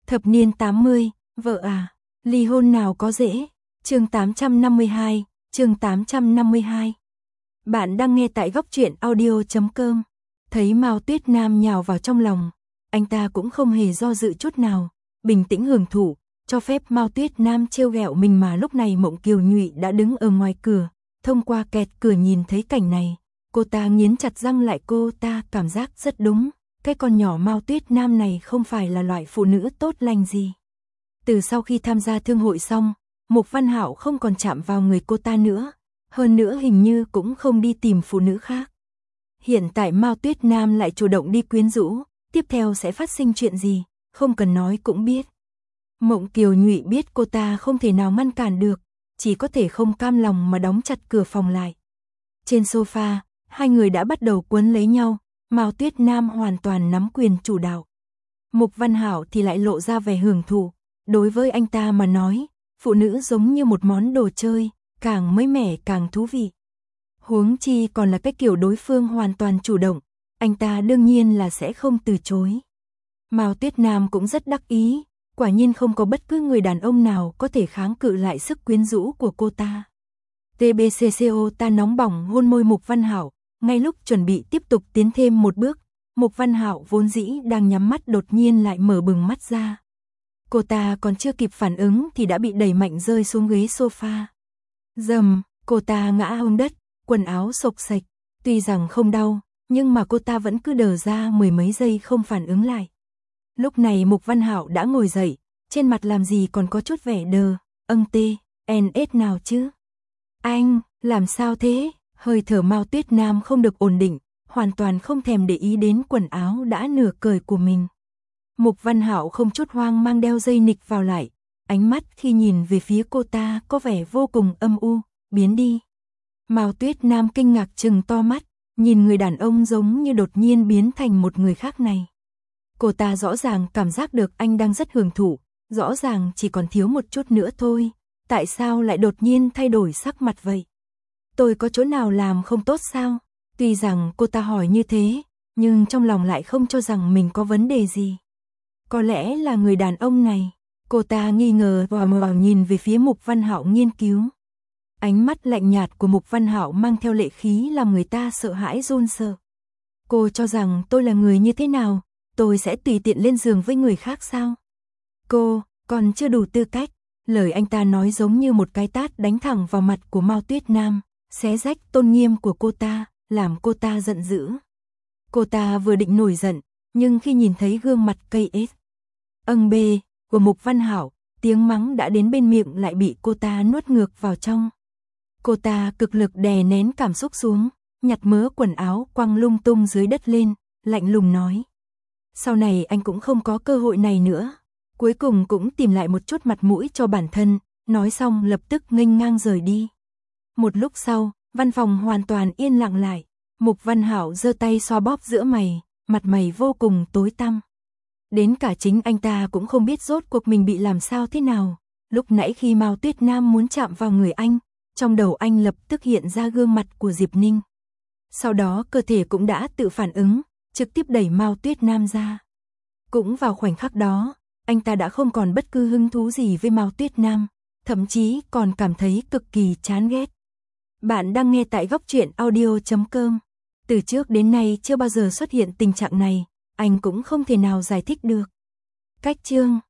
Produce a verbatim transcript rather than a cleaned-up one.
Thập niên tám mươi, vợ à, ly hôn nào có dễ. Chương tám trăm năm mươi hai, chương tám trăm năm mươi hai. Bạn đang nghe tại góc truyện audio chấm com. Thấy Mao Tuyết Nam nhào vào trong lòng, anh ta cũng không hề do dự chút nào, bình tĩnh hưởng thụ, cho phép Mao Tuyết Nam trêu ghẹo mình mà lúc này Mộng Kiều Nhụy đã đứng ở ngoài cửa, thông qua kẹt cửa nhìn thấy cảnh này, cô ta nghiến chặt răng lại, cô ta cảm giác rất đúng, cái con nhỏ Mao Tuyết Nam này không phải là loại phụ nữ tốt lành gì. Từ sau khi tham gia thương hội xong, Mục Văn Hạo không còn chạm vào người cô ta nữa, hơn nữa hình như cũng không đi tìm phụ nữ khác. Hiện tại Mao Tuyết Nam lại chủ động đi quyến rũ, tiếp theo sẽ phát sinh chuyện gì, không cần nói cũng biết. Mộng Kiều Nhụy biết cô ta không thể nào ngăn cản được, chỉ có thể không cam lòng mà đóng chặt cửa phòng lại. Trên sofa, hai người đã bắt đầu quấn lấy nhau, Mao Tuyết Nam hoàn toàn nắm quyền chủ đạo. Mục Văn Hạo thì lại lộ ra vẻ hưởng thụ, đối với anh ta mà nói, phụ nữ giống như một món đồ chơi, càng mới mẻ càng thú vị. Huống chi còn là cái kiểu đối phương hoàn toàn chủ động, anh ta đương nhiên là sẽ không từ chối. Mao Tuyết Nam cũng rất đắc ý, quả nhiên không có bất cứ người đàn ông nào có thể kháng cự lại sức quyến rũ của cô ta. tê bê xê xê o ta nóng bỏng hôn môi Mục Văn Hạo, ngay lúc chuẩn bị tiếp tục tiến thêm một bước, Mục Văn Hạo vốn dĩ đang nhắm mắt đột nhiên lại mở bừng mắt ra. Cô ta còn chưa kịp phản ứng thì đã bị đẩy mạnh rơi xuống ghế sofa. Dầm, cô ta ngã hông đất, quần áo xộc xệch, tuy rằng không đau, nhưng mà cô ta vẫn cứ đờ ra mười mấy giây không phản ứng lại. Lúc này Mục Văn Hạo đã ngồi dậy, trên mặt làm gì còn có chút vẻ đờ, âng tê, en ết nào chứ? Anh, làm sao thế? Hơi thở Mao Tuyết Nam không được ổn định, hoàn toàn không thèm để ý đến quần áo đã nửa cởi của mình. Mục Văn Hạo không chút hoang mang đeo dây nịch vào lại, ánh mắt khi nhìn về phía cô ta có vẻ vô cùng âm u, biến đi. Mao Tuyết Nam kinh ngạc trừng to mắt, nhìn người đàn ông giống như đột nhiên biến thành một người khác này. Cô ta rõ ràng cảm giác được anh đang rất hưởng thụ, rõ ràng chỉ còn thiếu một chút nữa thôi, tại sao lại đột nhiên thay đổi sắc mặt vậy? Tôi có chỗ nào làm không tốt sao? Tuy rằng cô ta hỏi như thế, nhưng trong lòng lại không cho rằng mình có vấn đề gì. Có lẽ là người đàn ông này, cô ta nghi ngờ và mờ nhìn về phía Mục Văn Hạo nghiên cứu. Ánh mắt lạnh nhạt của Mục Văn Hạo mang theo lệ khí làm người ta sợ hãi run sợ. Cô cho rằng tôi là người như thế nào, tôi sẽ tùy tiện lên giường với người khác sao? Cô, còn chưa đủ tư cách. Lời anh ta nói giống như một cái tát đánh thẳng vào mặt của Mao Tuyết Nam, xé rách tôn nghiêm của cô ta, làm cô ta giận dữ. Cô ta vừa định nổi giận, nhưng khi nhìn thấy gương mặt cây ết, âng bê của Mục Văn Hạo, tiếng mắng đã đến bên miệng lại bị cô ta nuốt ngược vào trong. Cô ta cực lực đè nén cảm xúc xuống, nhặt mớ quần áo quăng lung tung dưới đất lên, lạnh lùng nói. Sau này anh cũng không có cơ hội này nữa. Cuối cùng cũng tìm lại một chút mặt mũi cho bản thân, nói xong lập tức nghênh ngang rời đi. Một lúc sau, văn phòng hoàn toàn yên lặng lại, Mục Văn Hạo giơ tay xoa bóp giữa mày, mặt mày vô cùng tối tăm. Đến cả chính anh ta cũng không biết rốt cuộc mình bị làm sao thế nào. Lúc nãy khi Mao Tuyết Nam muốn chạm vào người anh, trong đầu anh lập tức hiện ra gương mặt của Diệp Ninh. Sau đó cơ thể cũng đã tự phản ứng, trực tiếp đẩy Mao Tuyết Nam ra. Cũng vào khoảnh khắc đó, anh ta đã không còn bất cứ hứng thú gì với Mao Tuyết Nam, thậm chí còn cảm thấy cực kỳ chán ghét. Bạn đang nghe tại góc truyện audio chấm com. Từ trước đến nay chưa bao giờ xuất hiện tình trạng này, anh cũng không thể nào giải thích được. Cách chương